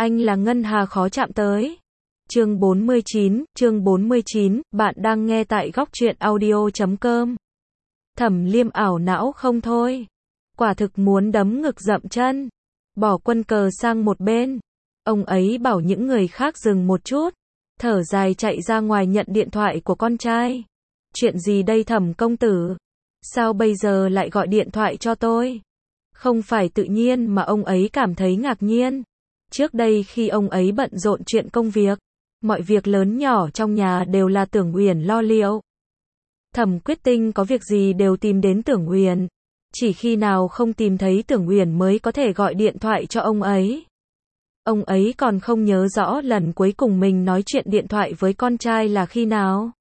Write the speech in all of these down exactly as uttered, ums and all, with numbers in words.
Anh là Ngân Hà khó chạm tới. Chương bốn mươi chín, chương bốn mươi chín, bạn đang nghe tại góc truyện audio chấm com. Thẩm Liêm ảo não không thôi. Quả thực muốn đấm ngực dậm chân. Bỏ quân cờ sang một bên. Ông ấy bảo những người khác dừng một chút. Thở dài chạy ra ngoài nhận điện thoại của con trai. Chuyện gì đây Thẩm công tử? Sao bây giờ lại gọi điện thoại cho tôi? Không phải tự nhiên mà ông ấy cảm thấy ngạc nhiên. Trước đây khi ông ấy bận rộn chuyện công việc, mọi việc lớn nhỏ trong nhà đều là Tưởng Uyển lo liệu. Thẩm Quyết Tinh có việc gì đều tìm đến Tưởng Uyển. Chỉ khi nào không tìm thấy Tưởng Uyển mới có thể gọi điện thoại cho ông ấy. Ông ấy còn không nhớ rõ lần cuối cùng mình nói chuyện điện thoại với con trai là khi nào.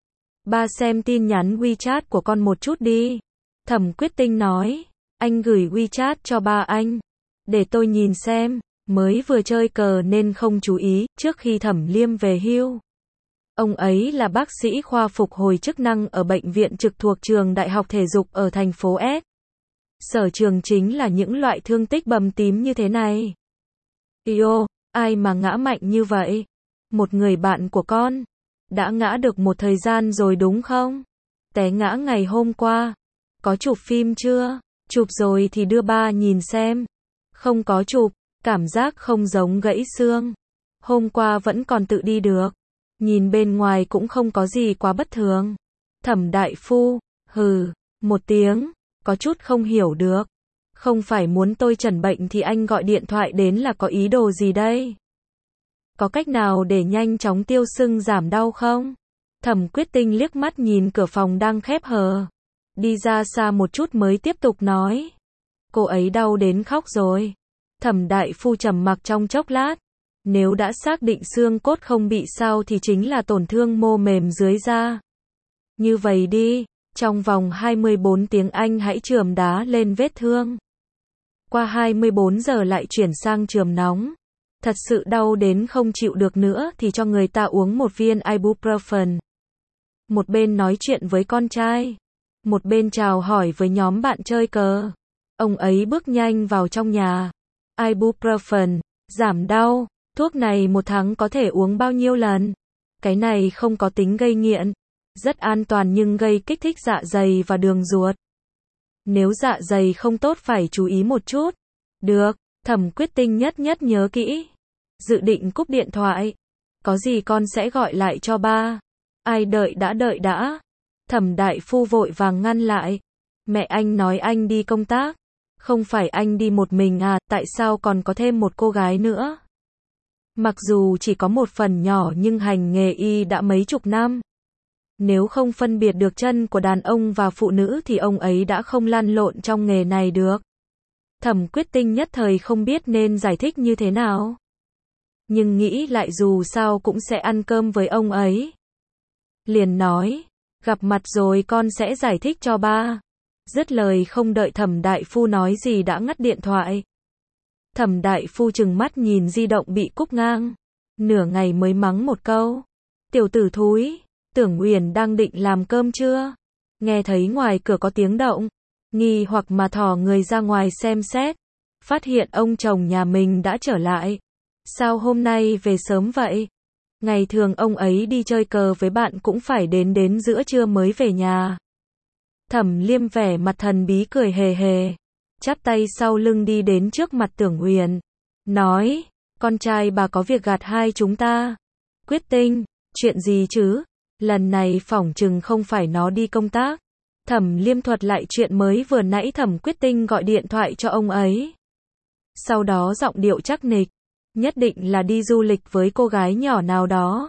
Ba xem tin nhắn WeChat của con một chút đi. Thẩm Quyết Tinh nói, anh gửi WeChat cho ba anh. Để tôi nhìn xem, mới vừa chơi cờ nên không chú ý, trước khi Thẩm Liêm về hưu. Ông ấy là bác sĩ khoa phục hồi chức năng ở bệnh viện trực thuộc trường Đại học Thể dục ở thành phố S. Sở trường chính là những loại thương tích bầm tím như thế này. Yêu, ai mà ngã mạnh như vậy? Một người bạn của con. Đã ngã được một thời gian rồi đúng không? Té ngã ngày hôm qua. Có chụp phim chưa? Chụp rồi thì đưa ba nhìn xem. Không có chụp, cảm giác không giống gãy xương. Hôm qua vẫn còn tự đi được. Nhìn bên ngoài cũng không có gì quá bất thường. Thẩm đại phu, hừ, một tiếng, có chút không hiểu được. Không phải muốn tôi trần bệnh thì anh gọi điện thoại đến là có ý đồ gì đây? Có cách nào để nhanh chóng tiêu sưng giảm đau không? Thẩm Quyết Tinh liếc mắt nhìn cửa phòng đang khép hờ. Đi ra xa một chút mới tiếp tục nói. Cô ấy đau đến khóc rồi. Thẩm đại phu trầm mặc trong chốc lát. Nếu đã xác định xương cốt không bị sao thì chính là tổn thương mô mềm dưới da. Như vậy đi, trong vòng hai mươi bốn tiếng anh hãy chườm đá lên vết thương. Qua hai mươi bốn giờ lại chuyển sang chườm nóng. Thật sự đau đến không chịu được nữa thì cho người ta uống một viên ibuprofen. Một bên nói chuyện với con trai, một bên chào hỏi với nhóm bạn chơi cờ. Ông ấy bước nhanh vào trong nhà. Ibuprofen, giảm đau, thuốc này một tháng có thể uống bao nhiêu lần? Cái này không có tính gây nghiện, rất an toàn nhưng gây kích thích dạ dày và đường ruột. Nếu dạ dày không tốt phải chú ý một chút. Được, Thẩm Quyết Tinh nhất nhất nhớ kỹ. Dự định cúp điện thoại. Có gì con sẽ gọi lại cho ba. Ai đợi đã đợi đã. Thẩm đại phu vội vàng ngăn lại. Mẹ anh nói anh đi công tác. Không phải anh đi một mình à, tại sao còn có thêm một cô gái nữa? Mặc dù chỉ có một phần nhỏ nhưng hành nghề y đã mấy chục năm. Nếu không phân biệt được chân của đàn ông và phụ nữ thì ông ấy đã không lăn lộn trong nghề này được. Thẩm Quyết Tinh nhất thời không biết nên giải thích như thế nào. Nhưng nghĩ lại dù sao cũng sẽ ăn cơm với ông ấy. Liền nói, gặp mặt rồi con sẽ giải thích cho ba. Dứt lời không đợi Thẩm đại phu nói gì đã ngắt điện thoại. Thẩm đại phu trừng mắt nhìn di động bị cúp ngang. Nửa ngày mới mắng một câu. Tiểu tử thúi, Tưởng Uyển đang định làm cơm chưa? Nghe thấy ngoài cửa có tiếng động. Nghi hoặc mà thò người ra ngoài xem xét. Phát hiện ông chồng nhà mình đã trở lại. Sao hôm nay về sớm vậy? Ngày thường ông ấy đi chơi cờ với bạn cũng phải đến đến giữa trưa mới về nhà. Thẩm Liêm vẻ mặt thần bí cười hề hề. Chắp tay sau lưng đi đến trước mặt Tưởng Uyển. Nói, con trai bà có việc gạt hai chúng ta. Quyết Tinh, chuyện gì chứ? Lần này phỏng chừng không phải nó đi công tác. Thẩm Liêm thuật lại chuyện mới vừa nãy Thẩm Quyết Tinh gọi điện thoại cho ông ấy. Sau đó giọng điệu chắc nịch. Nhất định là đi du lịch với cô gái nhỏ nào đó.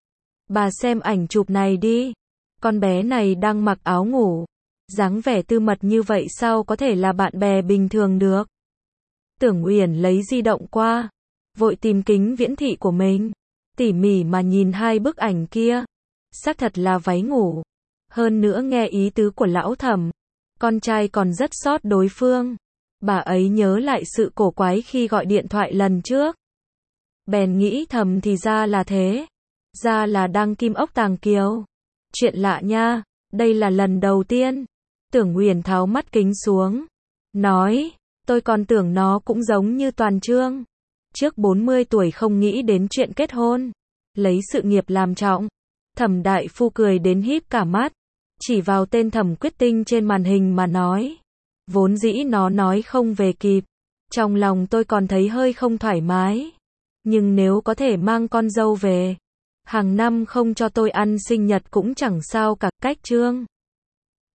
Bà xem ảnh chụp này đi. Con bé này đang mặc áo ngủ. Dáng vẻ tư mật như vậy sao có thể là bạn bè bình thường được. Tưởng Uyển lấy di động qua. Vội tìm kính viễn thị của mình. Tỉ mỉ mà nhìn hai bức ảnh kia. Xác thật là váy ngủ. Hơn nữa nghe ý tứ của lão Thẩm. Con trai còn rất sót đối phương. Bà ấy nhớ lại sự cổ quái khi gọi điện thoại lần trước. Bèn nghĩ thầm thì ra là thế. Ra là đang kim ốc tàng kiều. Chuyện lạ nha, đây là lần đầu tiên. Tưởng Uyển tháo mắt kính xuống. Nói, tôi còn tưởng nó cũng giống như Toàn Chương. Trước bốn mươi tuổi không nghĩ đến chuyện kết hôn. Lấy sự nghiệp làm trọng. Thẩm đại phu cười đến híp cả mắt. Chỉ vào tên Thẩm Quyết Tinh trên màn hình mà nói. Vốn dĩ nó nói không về kịp. Trong lòng tôi còn thấy hơi không thoải mái. Nhưng nếu có thể mang con dâu về. Hàng năm không cho tôi ăn sinh nhật cũng chẳng sao cả. Cách Trương